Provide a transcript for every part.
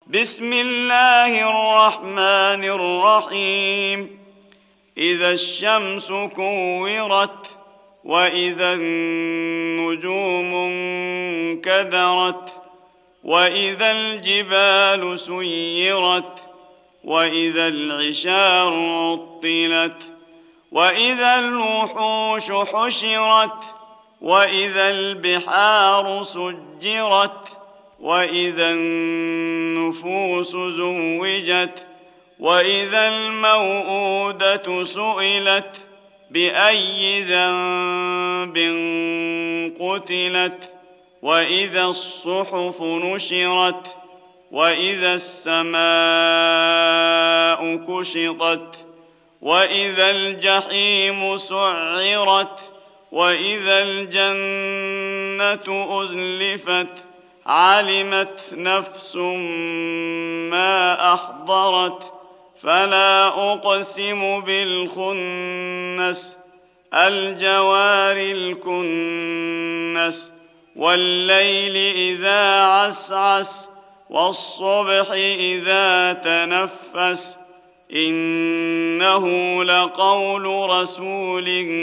بسم الله الرحمن الرحيم إذا الشمس كورت وإذا النجوم انكدرت وإذا الجبال سيرت وإذا العشار عطلت وإذا الوحوش حشرت وإذا البحار سجرت وإذا النفوس زوجت وإذا الموءودة سئلت بأي ذنب قتلت وإذا الصحف نشرت وإذا السماء كشطت وإذا الجحيم سعرت وإذا الجنة أزلفت علمت نفس ما أحضرت فلا أقسم بالخنس الجوار الكنس والليل إذا عسعس والصبح إذا تنفس إنه لقول رسول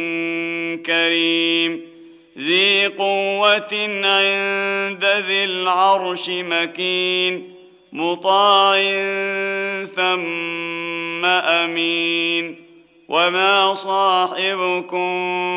كريم ذي قوة عند ذي العرش مكين مطاع ثم أمين وما صاحبكم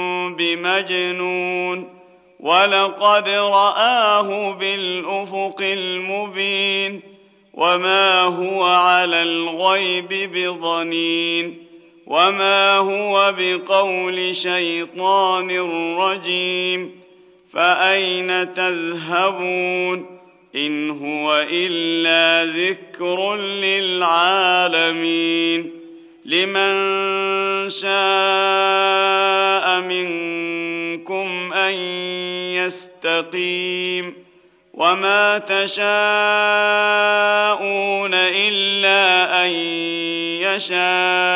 بمجنون ولقد رآه بالأفق المبين وما هو على الغيب بضنين وما هو بقول شيطان رجيم فأين تذهبون إن هو إلا ذكر للعالمين لمن شاء منكم أن يستقيم وما تشاءون إلا أن يشاء